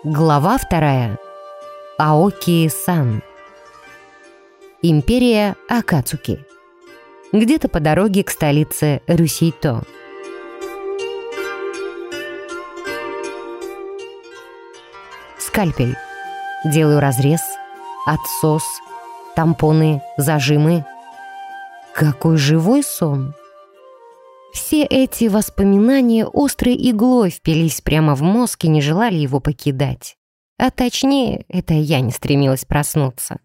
Глава 2. Аоки-сан. Империя Акацуки. Где-то по дороге к столице Рюсейто. Скальпель. Делаю разрез, отсос, тампоны, зажимы. Какой живой сон! Все эти воспоминания острой иглой впились прямо в мозг и не желали его покидать. А точнее, это я не стремилась проснуться.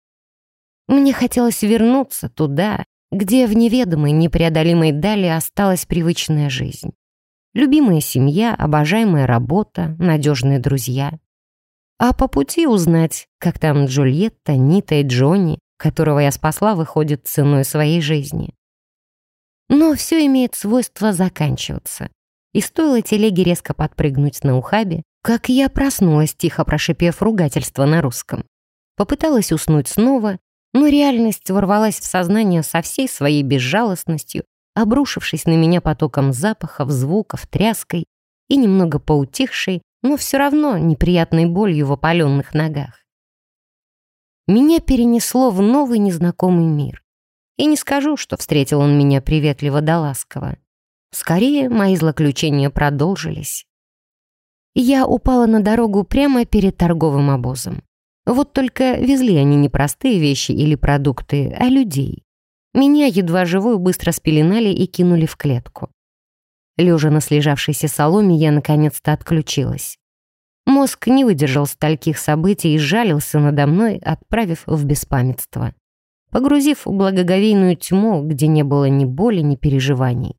Мне хотелось вернуться туда, где в неведомой, непреодолимой дали осталась привычная жизнь. Любимая семья, обожаемая работа, надежные друзья. А по пути узнать, как там Джульетта, Нита и Джонни, которого я спасла, выходит ценой своей жизни. Но все имеет свойство заканчиваться. И стоило телеге резко подпрыгнуть на ухабе, как я проснулась, тихо прошипев ругательство на русском. Попыталась уснуть снова, но реальность ворвалась в сознание со всей своей безжалостностью, обрушившись на меня потоком запахов, звуков, тряской и немного поутихшей, но все равно неприятной болью в опаленных ногах. Меня перенесло в новый незнакомый мир. И не скажу, что встретил он меня приветливо да ласково. Скорее, мои злоключения продолжились. Я упала на дорогу прямо перед торговым обозом. Вот только везли они не простые вещи или продукты, а людей. Меня, едва живую, быстро спеленали и кинули в клетку. Лежа на слежавшейся соломе, я наконец-то отключилась. Мозг не выдержал стольких событий и сжалился надо мной, отправив в беспамятство, погрузив в благоговейную тьму, где не было ни боли, ни переживаний.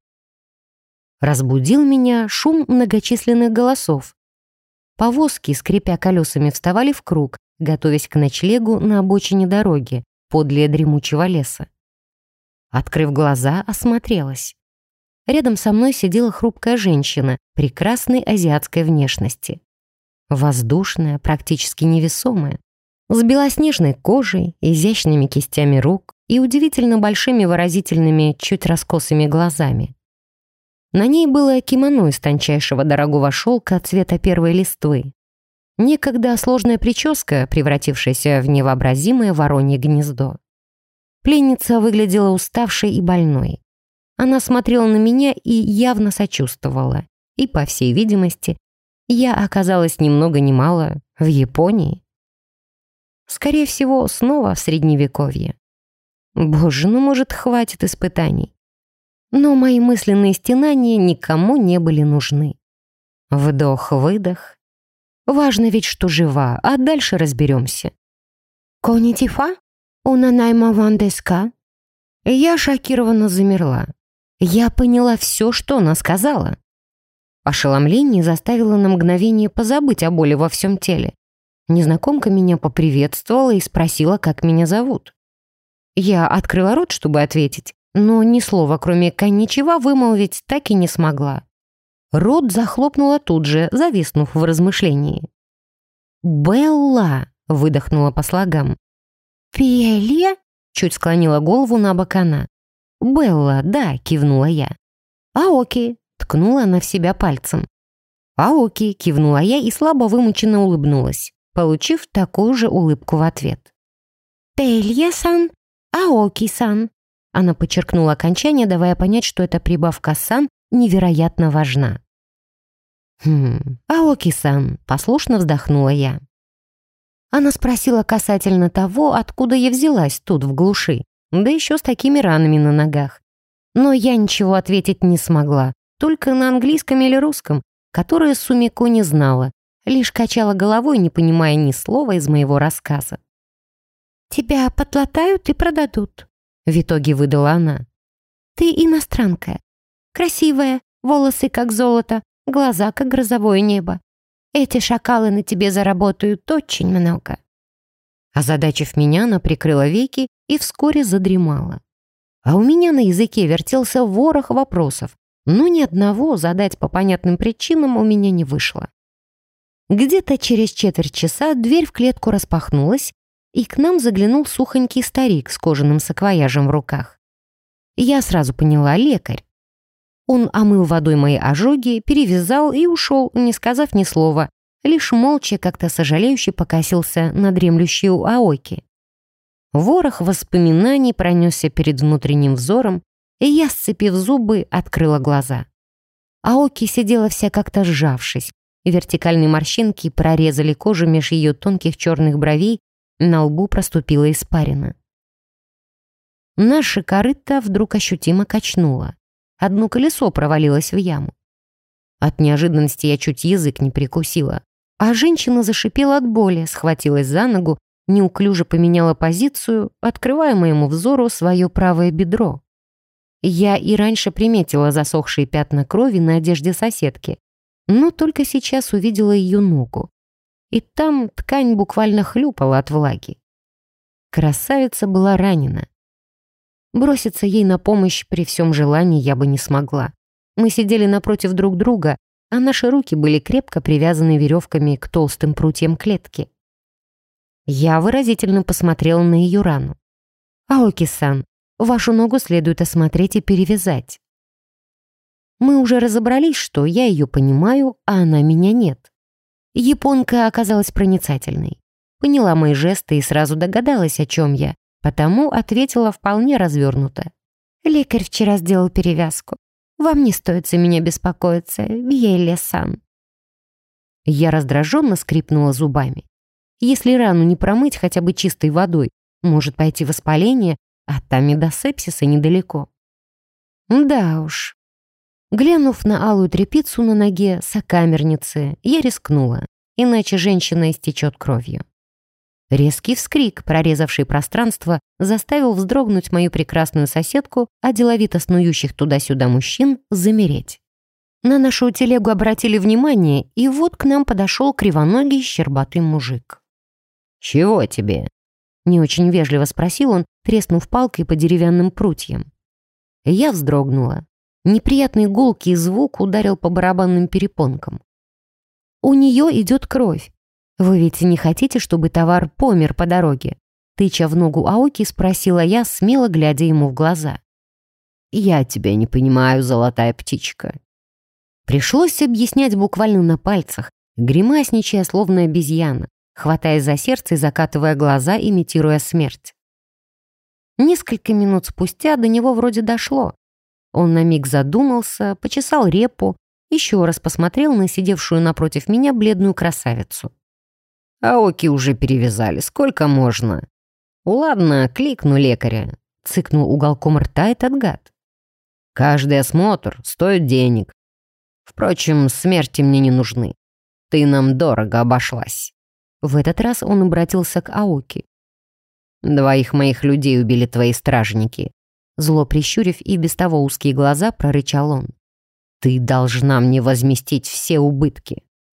Разбудил меня шум многочисленных голосов. Повозки, скрипя колесами, вставали в круг, готовясь к ночлегу на обочине дороги, подле дремучего леса. Открыв глаза, осмотрелась. Рядом со мной сидела хрупкая женщина прекрасной азиатской внешности. Воздушная, практически невесомая, с белоснежной кожей, изящными кистями рук и удивительно большими выразительными, чуть раскосыми глазами. На ней было кимоно из тончайшего дорогого шелка цвета первой листвы. Некогда сложная прическа, превратившаяся в невообразимое воронье гнездо. Пленница выглядела уставшей и больной. Она смотрела на меня и явно сочувствовала. И, по всей видимости, я оказалась ни много ни мало в Японии. Скорее всего, снова в Средневековье. Боже, ну, может, хватит испытаний. Но мои мысленные стенания никому не были нужны. Вдох-выдох. Важно ведь, что жива, а дальше разберемся. «Коннитифа? Унанайма ван деска?» Я шокированно замерла. Я поняла все, что она сказала. Ошеломление заставило на мгновение позабыть о боли во всем теле. Незнакомка меня поприветствовала и спросила, как меня зовут. Я открыла рот, чтобы ответить, но ни слова, кроме «конничева», вымолвить так и не смогла. Рот захлопнула тут же, зависнув в размышлении. «Белла!» — выдохнула по слогам. «Пиэлья?» — чуть склонила голову на бок она. «Белла, да», — кивнула я. «Аоки», — ткнула она в себя пальцем. «Аоки», — кивнула я и слабо вымученно улыбнулась, получив такую же улыбку в ответ. «Пиэлья-сан, Аоки-сан», — она подчеркнула окончание, давая понять, что эта прибавка «сан» невероятно важна. «Аоки-сан», — послушно вздохнула я. Она спросила касательно того, откуда я взялась тут, в глуши, да еще с такими ранами на ногах. Но я ничего ответить не смогла, только на английском или русском, которое Сумико не знала, лишь качала головой, не понимая ни слова из моего рассказа. «Тебя подлатают и продадут», — в итоге выдала она. «Ты иностранка. Красивая, волосы как золото, глаза как грозовое небо. Эти шакалы на тебе заработают очень много». Озадачив меня, она прикрыла веки и вскоре задремала. А у меня на языке вертелся ворох вопросов, но ни одного задать по понятным причинам у меня не вышло. Где-то через четверть часа дверь в клетку распахнулась, и к нам заглянул сухонький старик с кожаным саквояжем в руках. Я сразу поняла — лекарь. Он омыл водой мои ожоги, перевязал и ушел, не сказав ни слова, лишь молча как-то сожалеюще покосился на дремлющую Аоки. Ворох воспоминаний пронесся перед внутренним взором, и я, сцепив зубы, открыла глаза. Аоки сидела вся как-то сжавшись, и вертикальные морщинки прорезали кожу меж ее тонких черных бровей, на лбу проступила испарина. Наше корыто вдруг ощутимо качнуло. Одно колесо провалилось в яму. От неожиданности я чуть язык не прикусила, а женщина зашипела от боли, схватилась за ногу, неуклюже поменяла позицию, открывая моему взору свое правое бедро. Я и раньше приметила засохшие пятна крови на одежде соседки, но только сейчас увидела ее ногу. И там ткань буквально хлюпала от влаги. Красавица была ранена. Броситься ей на помощь при всем желании я бы не смогла. Мы сидели напротив друг друга, а наши руки были крепко привязаны веревками к толстым прутьям клетки. Я выразительно посмотрела на ее рану. «Аоки-сан, вашу ногу следует осмотреть и перевязать». Мы уже разобрались, что я ее понимаю, а она меня нет. Японка оказалась проницательной. Поняла мои жесты и сразу догадалась, о чем я, потому ответила вполне развернуто. «Лекарь вчера сделал перевязку. Вам не стоит за меня беспокоиться, Виелле-сан». Я раздраженно скрипнула зубами. Если рану не промыть хотя бы чистой водой, может пойти воспаление, а там и до сепсиса недалеко. Да уж. Глянув на алую тряпицу на ноге сокамерницы, я рискнула, иначе женщина истечет кровью. Резкий вскрик, прорезавший пространство, заставил вздрогнуть мою прекрасную соседку, а деловито снующих туда-сюда мужчин замереть. На нашу телегу обратили внимание, и вот к нам подошел кривоногий щербатый мужик. «Чего тебе?» — не очень вежливо спросил он, треснув палкой по деревянным прутьям. Я вздрогнула. Неприятный гулкий звук ударил по барабанным перепонкам. «У нее идет кровь. Вы ведь не хотите, чтобы товар помер по дороге?» Тыча в ногу Аоки, спросила я, смело глядя ему в глаза. «Я тебя не понимаю, золотая птичка». Пришлось объяснять буквально на пальцах, гримасничая, словно обезьяна, хватаясь за сердце и закатывая глаза, имитируя смерть. Несколько минут спустя до него вроде дошло. Он на миг задумался, почесал репу, еще раз посмотрел на сидевшую напротив меня бледную красавицу. «Аоки уже перевязали, сколько можно?» «Ладно, кликну лекаря», — цыкнул уголком рта этот гад. «Каждый осмотр стоит денег. Впрочем, смерти мне не нужны. Ты нам дорого обошлась». В этот раз он обратился к Аоки. «2 моих людей убили твои стражники». Зло прищурив и без того узкие глаза, прорычал он. «Ты должна мне возместить все убытки».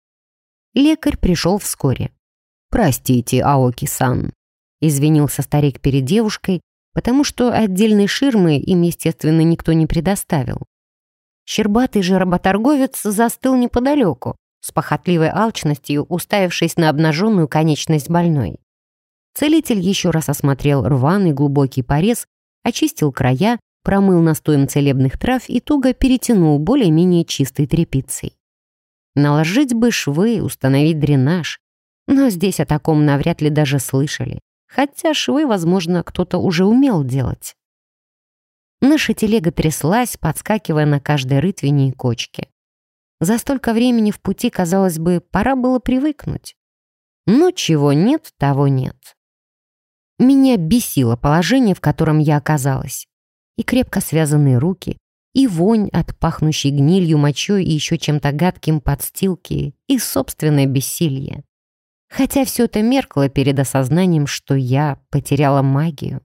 Лекарь пришел вскоре. «Простите, Аоки-сан», — извинился старик перед девушкой, потому что отдельной ширмы им, естественно, никто не предоставил. Щербатый же работорговец застыл неподалеку, с похотливой алчностью уставившись на обнаженную конечность больной. Целитель еще раз осмотрел рваный глубокий порез, очистил края, промыл настоем целебных трав и туго перетянул более-менее чистой тряпицей. Наложить бы швы, установить дренаж, но здесь о таком навряд ли даже слышали, хотя швы, возможно, кто-то уже умел делать. Наша телега тряслась, подскакивая на каждой рытвине и кочке. За столько времени в пути, казалось бы, пора было привыкнуть. Но чего нет, того нет. Меня бесило положение, в котором я оказалась. И крепко связанные руки, и вонь от пахнущей гнилью, мочой и еще чем-то гадким подстилки, и собственное бессилие. Хотя все это меркло перед осознанием, что я потеряла магию.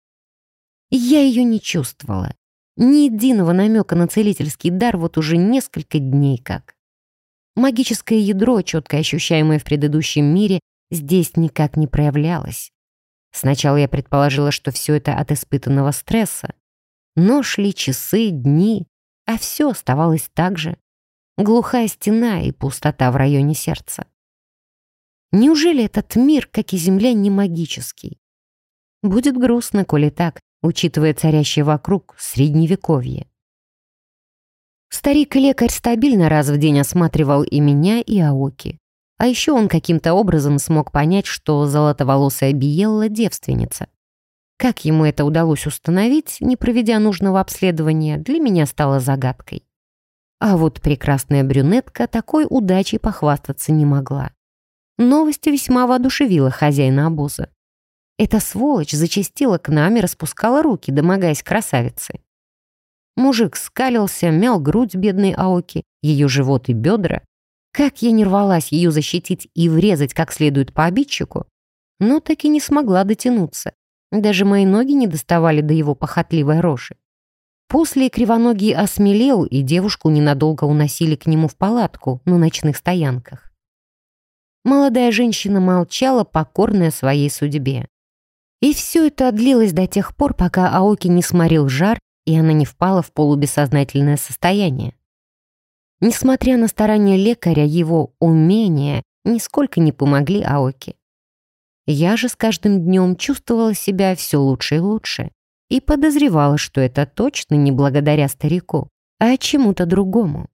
Я ее не чувствовала. Ни единого намека на целительский дар вот уже несколько дней как. Магическое ядро, четко ощущаемое в предыдущем мире, здесь никак не проявлялось. Сначала я предположила, что все это от испытанного стресса. Но шли часы, дни, а все оставалось так же. Глухая стена и пустота в районе сердца. Неужели этот мир, как и Земля, не магический? Будет грустно, коли так, учитывая царящее вокруг средневековье. Старик-лекарь стабильно раз в день осматривал и меня, и Аоки. А еще он каким-то образом смог понять, что золотоволосая Биелла — девственница. Как ему это удалось установить, не проведя нужного обследования, для меня стало загадкой. А вот прекрасная брюнетка такой удачей похвастаться не могла. Новость весьма воодушевила хозяина обоза. Эта сволочь зачастила к нам и распускала руки, домогаясь красавицы. Мужик скалился, мял грудь бедной Аоки, ее живот и бедра. Как я не рвалась ее защитить и врезать как следует по обидчику, но так и не смогла дотянуться. Даже мои ноги не доставали до его похотливой рожи. После кривоногий осмелел, и девушку ненадолго уносили к нему в палатку на ночных стоянках. Молодая женщина молчала, покорная своей судьбе. И все это длилось до тех пор, пока Аоки не сморил жар, и она не впала в полубессознательное состояние. Несмотря на старания лекаря, его умения нисколько не помогли Аоки. Я же с каждым днем чувствовала себя все лучше и лучше и подозревала, что это точно не благодаря старику, а чему-то другому.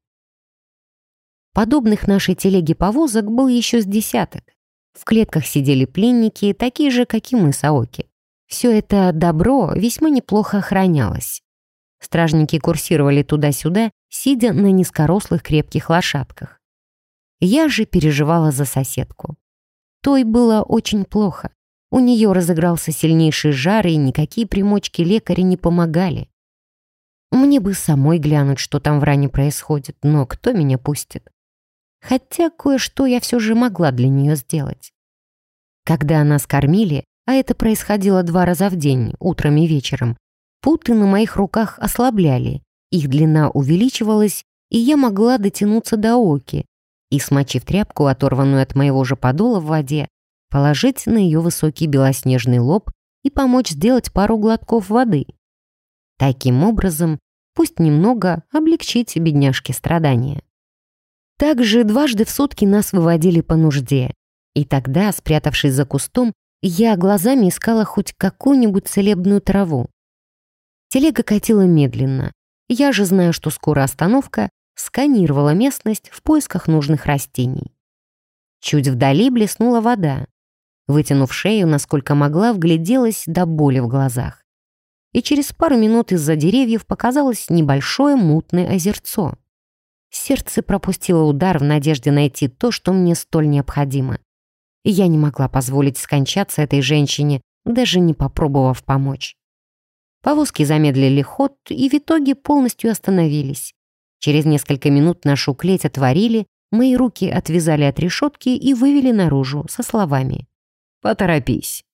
Подобных нашей телеге повозок был еще с десяток. В клетках сидели пленники, такие же, как и мы с Аоки. Все это добро весьма неплохо охранялось. Стражники курсировали туда-сюда, сидя на низкорослых крепких лошадках. Я же переживала за соседку. Той было очень плохо. У нее разыгрался сильнейший жар, и никакие примочки лекаря не помогали. Мне бы самой глянуть, что там в ране происходит, но кто меня пустит? Хотя кое-что я все же могла для нее сделать. Когда нас кормили, а это происходило 2 раза в день, утром и вечером, путы на моих руках ослабляли, их длина увеличивалась, и я могла дотянуться до Оки и, смочив тряпку, оторванную от моего же подола в воде, положить на ее высокий белоснежный лоб и помочь сделать пару глотков воды. Таким образом, пусть немного облегчить бедняжке страдания. Также 2 раза в сутки нас выводили по нужде, и тогда, спрятавшись за кустом, я глазами искала хоть какую-нибудь целебную траву. Телега катила медленно. Я же, зная, что скоро остановка, сканировала местность в поисках нужных растений. Чуть вдали блеснула вода. Вытянув шею, насколько могла, вгляделась до боли в глазах. И через пару минут из-за деревьев показалось небольшое мутное озерцо. Сердце пропустило удар в надежде найти то, что мне столь необходимо. И я не могла позволить скончаться этой женщине, даже не попробовав помочь. Повозки замедлили ход и в итоге полностью остановились. Через несколько минут нашу клеть отворили, мои руки отвязали от решетки и вывели наружу со словами: «Поторопись,